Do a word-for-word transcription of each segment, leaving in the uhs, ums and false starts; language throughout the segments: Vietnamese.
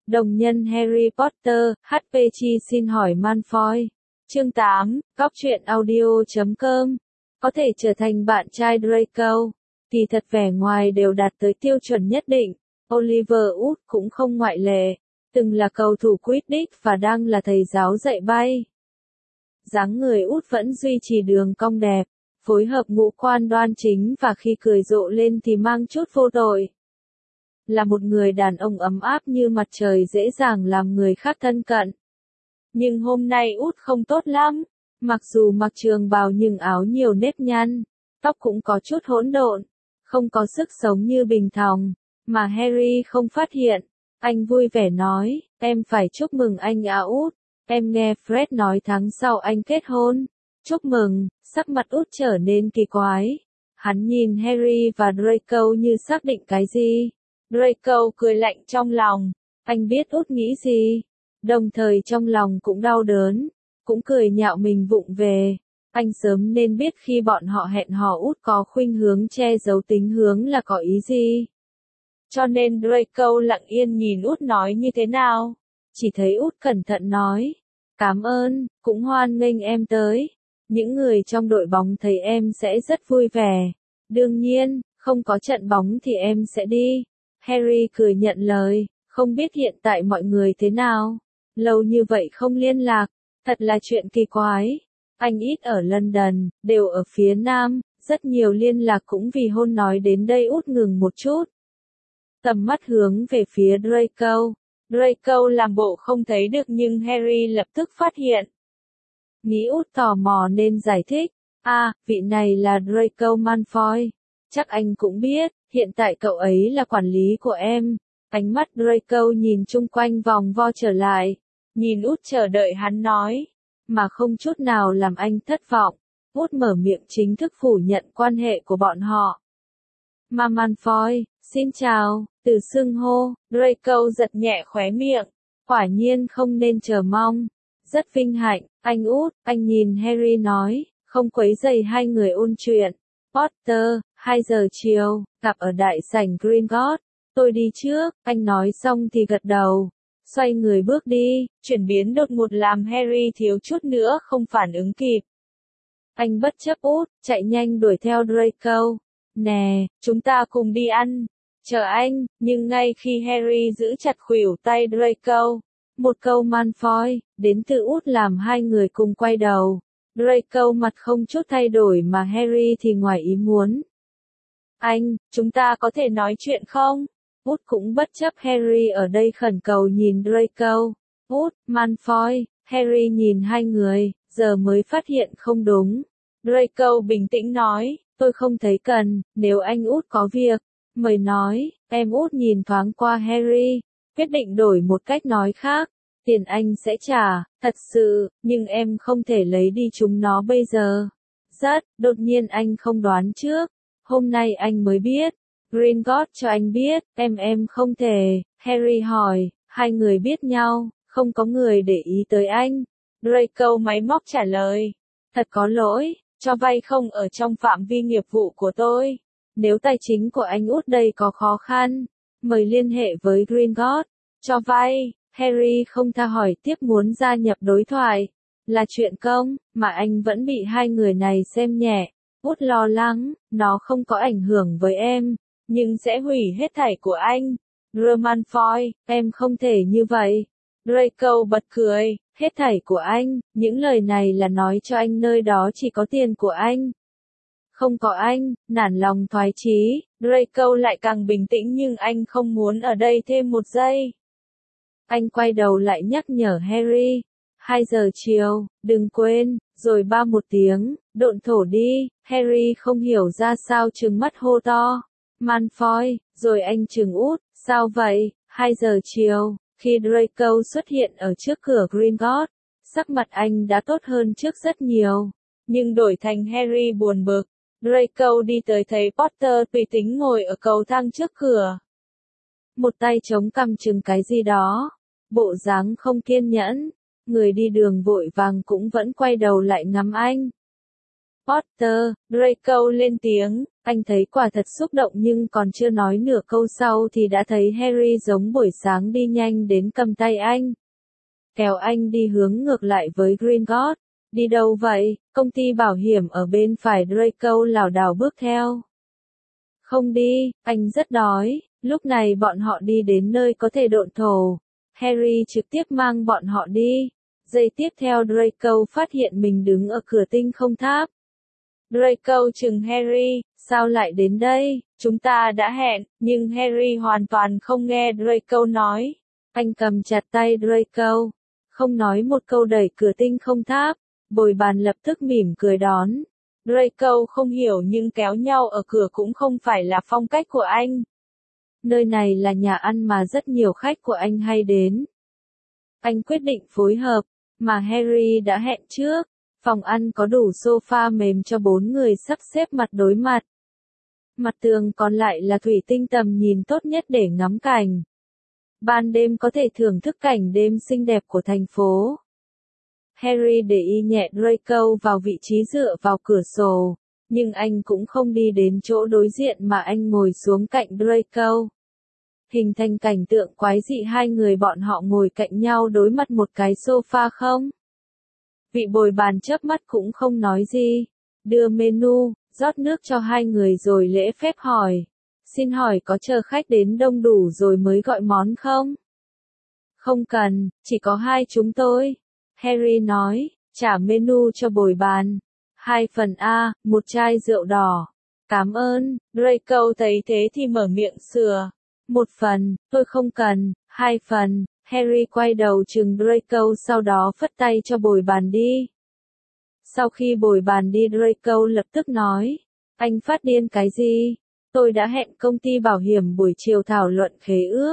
Đồng nhân Harry Potter, hát pê Chi xin hỏi Malfoy. Chương tám, góc truyện audio chấm com. Có thể trở thành bạn trai Draco. Kỳ thật vẻ ngoài đều đạt tới tiêu chuẩn nhất định. Oliver Wood cũng không ngoại lệ. Từng là cầu thủ Quidditch và đang là thầy giáo dạy bay. Dáng người Wood vẫn duy trì đường cong đẹp, phối hợp ngũ quan đoan chính và khi cười rộ lên thì mang chút vô tội. Là một người đàn ông ấm áp như mặt trời dễ dàng làm người khác thân cận. Nhưng hôm nay Út không tốt lắm. Mặc dù mặc trường bào nhưng áo nhiều nếp nhăn, tóc cũng có chút hỗn độn, không có sức sống như bình thường, mà Harry không phát hiện. Anh vui vẻ nói, em phải chúc mừng anh à Út, em nghe Fred nói tháng sau anh kết hôn. Chúc mừng, sắc mặt Út trở nên kỳ quái. Hắn nhìn Harry và Draco như xác định cái gì. Draco cười lạnh trong lòng, anh biết Út nghĩ gì, đồng thời trong lòng cũng đau đớn, cũng cười nhạo mình vụng về. Anh sớm nên biết khi bọn họ hẹn hò Út có khuynh hướng che giấu tính hướng là có ý gì. Cho nên Draco lặng yên nhìn Út nói như thế nào. Chỉ thấy Út cẩn thận nói, cảm ơn, cũng hoan nghênh em tới. Những người trong đội bóng thấy em sẽ rất vui vẻ. Đương nhiên, không có trận bóng thì em sẽ đi. Harry cười nhận lời, không biết hiện tại mọi người thế nào. Lâu như vậy không liên lạc, thật là chuyện kỳ quái. Anh ít ở London, đều ở phía Nam, rất nhiều liên lạc cũng vì hôn nói đến đây Út ngừng một chút. Tầm mắt hướng về phía Draco. Draco làm bộ không thấy được nhưng Harry lập tức phát hiện. Nghĩ Út tò mò nên giải thích, à, vị này là Draco Malfoy. Chắc anh cũng biết, hiện tại cậu ấy là quản lý của em. Ánh mắt Draco nhìn chung quanh vòng vo trở lại, nhìn Út chờ đợi hắn nói, mà không chút nào làm anh thất vọng. Út mở miệng chính thức phủ nhận quan hệ của bọn họ. Mà Malfoy, xin chào, từ xưng hô, Draco giật nhẹ khóe miệng, quả nhiên không nên chờ mong. Rất vinh hạnh, anh Út, anh nhìn Harry nói, không quấy rầy hai người ôn chuyện. Potter, hai giờ chiều, gặp ở đại sảnh Gringotts. Tôi đi trước, anh nói xong thì gật đầu. Xoay người bước đi, chuyển biến đột ngột làm Harry thiếu chút nữa không phản ứng kịp. Anh bất chấp Út, chạy nhanh đuổi theo Draco. Nè, chúng ta cùng đi ăn. Chờ anh, nhưng ngay khi Harry giữ chặt khuỷu tay Draco, một câu Malfoy, đến từ Út làm hai người cùng quay đầu. Draco mặt không chút thay đổi mà Harry thì ngoài ý muốn. Anh, chúng ta có thể nói chuyện không? Út cũng bất chấp Harry ở đây khẩn cầu nhìn Draco. Út, Malfoy, Harry nhìn hai người, giờ mới phát hiện không đúng. Draco bình tĩnh nói, tôi không thấy cần, nếu anh Út có việc, mời nói. Em Út nhìn thoáng qua Harry, quyết định đổi một cách nói khác. Tiền anh sẽ trả, thật sự, nhưng em không thể lấy đi chúng nó bây giờ. Rất, đột nhiên anh không đoán trước. Hôm nay anh mới biết. Gringotts cho anh biết, em em không thể. Harry hỏi, hai người biết nhau, không có người để ý tới anh. Draco máy móc trả lời. Thật có lỗi, cho vay không ở trong phạm vi nghiệp vụ của tôi. Nếu tài chính của anh Út đây có khó khăn, mời liên hệ với Gringotts. Cho vay. Harry không tha hỏi tiếp muốn gia nhập đối thoại. Là chuyện công, mà anh vẫn bị hai người này xem nhẹ. Út lo lắng, nó không có ảnh hưởng với em, nhưng sẽ hủy hết thảy của anh. Malfoy, em không thể như vậy. Draco bật cười, hết thảy của anh, những lời này là nói cho anh nơi đó chỉ có tiền của anh. Không có anh, nản lòng thoái chí, Draco lại càng bình tĩnh nhưng anh không muốn ở đây thêm một giây. Anh quay đầu lại nhắc nhở Harry. Hai giờ chiều, đừng quên, rồi ba một tiếng, độn thổ đi. Harry không hiểu ra sao trừng mắt hô to. Malfoy, rồi anh trừng Út, sao vậy? Hai giờ chiều, khi Draco xuất hiện ở trước cửa Gringotts, sắc mặt anh đã tốt hơn trước rất nhiều. Nhưng đổi thành Harry buồn bực. Draco đi tới thấy Potter tùy tính ngồi ở cầu thang trước cửa. Một tay chống cằm chừng cái gì đó. Bộ dáng không kiên nhẫn. Người đi đường vội vàng cũng vẫn quay đầu lại ngắm anh. Potter, Draco lên tiếng, anh thấy quả thật xúc động nhưng còn chưa nói nửa câu sau thì đã thấy Harry giống buổi sáng đi nhanh đến cầm tay anh. Kéo anh đi hướng ngược lại với Gringotts. Đi đâu vậy? Công ty bảo hiểm ở bên phải Draco lảo đảo bước theo. Không đi, anh rất đói. Lúc này bọn họ đi đến nơi có thể độn thổ. Harry trực tiếp mang bọn họ đi. Giây tiếp theo Draco phát hiện mình đứng ở cửa tinh không tháp. Draco chừng Harry, sao lại đến đây? Chúng ta đã hẹn, nhưng Harry hoàn toàn không nghe Draco nói. Anh cầm chặt tay Draco, không nói một câu đẩy cửa tinh không tháp. Bồi bàn lập tức mỉm cười đón. Draco không hiểu nhưng kéo nhau ở cửa cũng không phải là phong cách của anh. Nơi này là nhà ăn mà rất nhiều khách của anh hay đến. Anh quyết định phối hợp, mà Harry đã hẹn trước. Phòng ăn có đủ sofa mềm cho bốn người sắp xếp mặt đối mặt. Mặt tường còn lại là thủy tinh tầm nhìn tốt nhất để ngắm cảnh. Ban đêm có thể thưởng thức cảnh đêm xinh đẹp của thành phố. Harry để ý nhẹ Draco vào vị trí dựa vào cửa sổ, nhưng anh cũng không đi đến chỗ đối diện mà anh ngồi xuống cạnh Draco. Hình thành cảnh tượng quái dị hai người bọn họ ngồi cạnh nhau đối mặt một cái sofa không? Vị bồi bàn chớp mắt cũng không nói gì, đưa menu, rót nước cho hai người rồi lễ phép hỏi. Xin hỏi có chờ khách đến đông đủ rồi mới gọi món không? Không cần, chỉ có hai chúng tôi. Harry nói, trả menu cho bồi bàn. Hai phần A, một chai rượu đỏ. Cảm ơn, Draco thấy thế thì mở miệng sửa. Một phần, tôi không cần, hai phần. Harry quay đầu chừng Draco sau đó phất tay cho bồi bàn đi. Sau khi bồi bàn đi Draco lập tức nói, anh phát điên cái gì? Tôi đã hẹn công ty bảo hiểm buổi chiều thảo luận khế ước.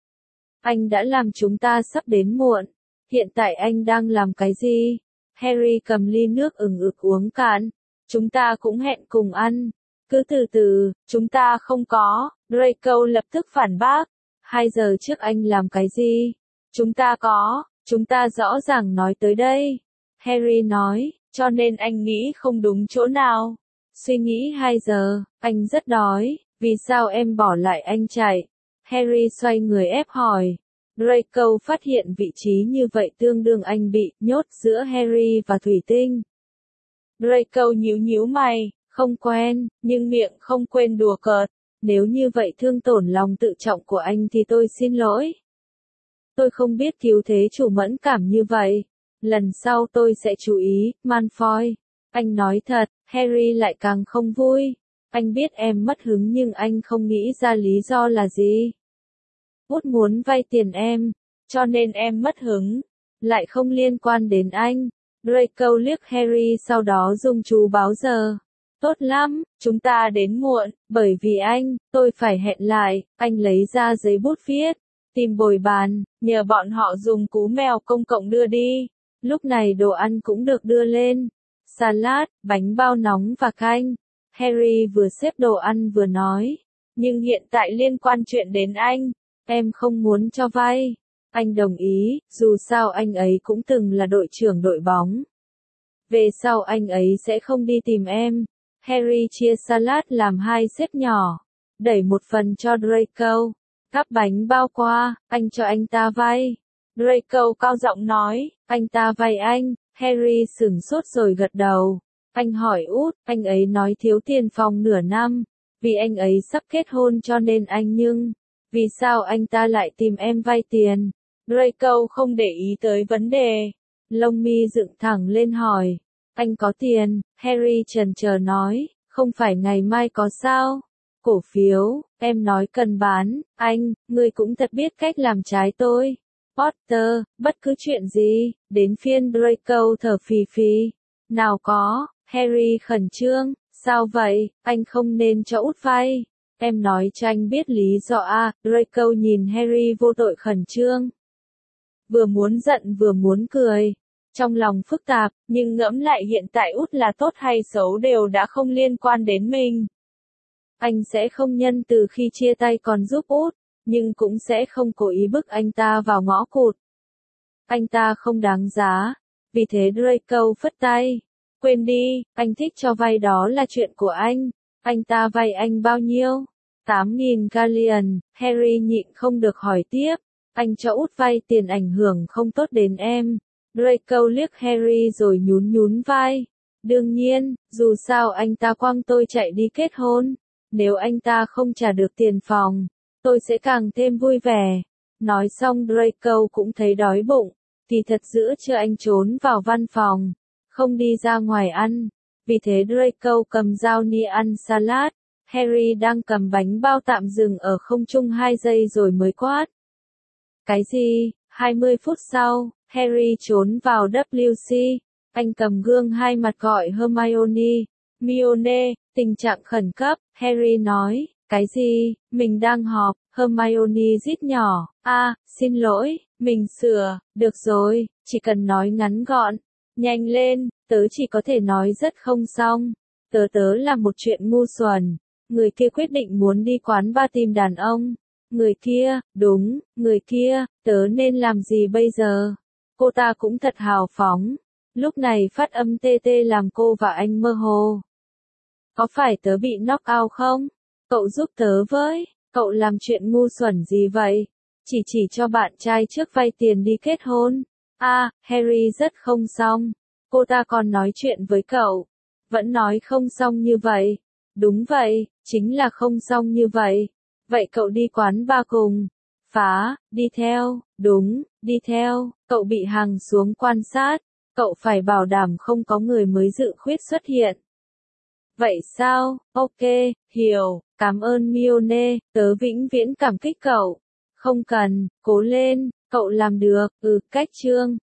Anh đã làm chúng ta sắp đến muộn. Hiện tại anh đang làm cái gì? Harry cầm ly nước ừng ực uống cạn. Chúng ta cũng hẹn cùng ăn. Cứ từ từ, chúng ta không có. Draco lập tức phản bác. Hai giờ trước anh làm cái gì? Chúng ta có, chúng ta rõ ràng nói tới đây. Harry nói, cho nên anh nghĩ không đúng chỗ nào. Suy nghĩ hai giờ, anh rất đói, vì sao em bỏ lại anh chạy? Harry xoay người ép hỏi. Draco phát hiện vị trí như vậy tương đương anh bị nhốt giữa Harry và thủy tinh. Draco nhíu nhíu mày, không quen, nhưng miệng không quên đùa cợt. Nếu như vậy thương tổn lòng tự trọng của anh thì tôi xin lỗi. Tôi không biết cứu thế chủ mẫn cảm như vậy. Lần sau tôi sẽ chú ý, Malfoy. Anh nói thật, Harry lại càng không vui. Anh biết em mất hứng nhưng anh không nghĩ ra lý do là gì. Út muốn vay tiền em, cho nên em mất hứng. Lại không liên quan đến anh. Draco liếc Harry sau đó dùng chú báo giờ. Tốt lắm, chúng ta đến muộn, bởi vì anh, tôi phải hẹn lại. Anh lấy ra giấy bút viết. Tìm bồi bàn, nhờ bọn họ dùng cú mèo công cộng đưa đi. Lúc này đồ ăn cũng được đưa lên. Salad, bánh bao nóng và canh. Harry vừa xếp đồ ăn vừa nói. Nhưng hiện tại liên quan chuyện đến anh. Em không muốn cho vay. Anh đồng ý, dù sao anh ấy cũng từng là đội trưởng đội bóng. Về sau anh ấy sẽ không đi tìm em. Harry chia salad làm hai xếp nhỏ. Đẩy một phần cho Draco. Cắp bánh bao qua, anh cho anh ta vay. Draco cao giọng nói, anh ta vay anh. Harry sửng sốt rồi gật đầu. Anh hỏi út, anh ấy nói thiếu tiền phòng nửa năm. Vì anh ấy sắp kết hôn cho nên anh nhưng, vì sao anh ta lại tìm em vay tiền? Draco không để ý tới vấn đề. Lông mi dựng thẳng lên hỏi, anh có tiền? Harry chần chờ nói, không phải ngày mai có sao? Cổ phiếu, em nói cần bán, anh, ngươi cũng thật biết cách làm trái tôi. Potter, bất cứ chuyện gì, đến phiên Draco thở phì phì. Nào có, Harry khẩn trương, sao vậy, anh không nên cho út vay. Em nói cho anh biết lý do a. Draco nhìn Harry vô tội khẩn trương. Vừa muốn giận vừa muốn cười. Trong lòng phức tạp, nhưng ngẫm lại hiện tại út là tốt hay xấu đều đã không liên quan đến mình. Anh sẽ không nhân từ khi chia tay còn giúp út, nhưng cũng sẽ không cố ý bức anh ta vào ngõ cụt. Anh ta không đáng giá, vì thế Draco phất tay. Quên đi, anh thích cho vay đó là chuyện của anh. Anh ta vay anh bao nhiêu? tám nghìn galleon, Harry nhịn không được hỏi tiếp. Anh cho út vay tiền ảnh hưởng không tốt đến em. Draco liếc Harry rồi nhún nhún vai. Đương nhiên, dù sao anh ta quăng tôi chạy đi kết hôn. Nếu anh ta không trả được tiền phòng, tôi sẽ càng thêm vui vẻ. Nói xong Draco cũng thấy đói bụng. Thì thật giữa trưa anh trốn vào văn phòng, không đi ra ngoài ăn. Vì thế Draco cầm dao nĩa ăn salad. Harry đang cầm bánh bao tạm dừng ở không trung hai giây rồi mới quát. Cái gì? hai mươi phút sau, Harry trốn vào W C. Anh cầm gương hai mặt gọi Hermione. Hermione, tình trạng khẩn cấp, Harry nói. Cái gì? Mình đang họp. Hermione rít nhỏ. À, xin lỗi, mình sửa. Được rồi, chỉ cần nói ngắn gọn. Nhanh lên, tớ chỉ có thể nói rất không xong. Tớ tớ là một chuyện ngu xuẩn. Người kia quyết định muốn đi quán bar tìm đàn ông. Người kia, đúng, người kia, tớ nên làm gì bây giờ? Cô ta cũng thật hào phóng. Lúc này phát âm tê tê làm cô và anh mơ hồ. Có phải tớ bị knock out không? Cậu giúp tớ với, cậu làm chuyện ngu xuẩn gì vậy? Chỉ chỉ cho bạn trai trước vay tiền đi kết hôn. À, Harry rất không xong. Cô ta còn nói chuyện với cậu. Vẫn nói không xong như vậy. Đúng vậy, chính là không xong như vậy. Vậy cậu đi quán bar cùng. Phá, đi theo, đúng, đi theo, cậu bị hằng xuống quan sát. Cậu phải bảo đảm không có người mới dự khuyết xuất hiện. Vậy sao? Ok, hiểu, cảm ơn Hermione, tớ vĩnh viễn cảm kích cậu. Không cần, cố lên, cậu làm được, ừ, cách chương.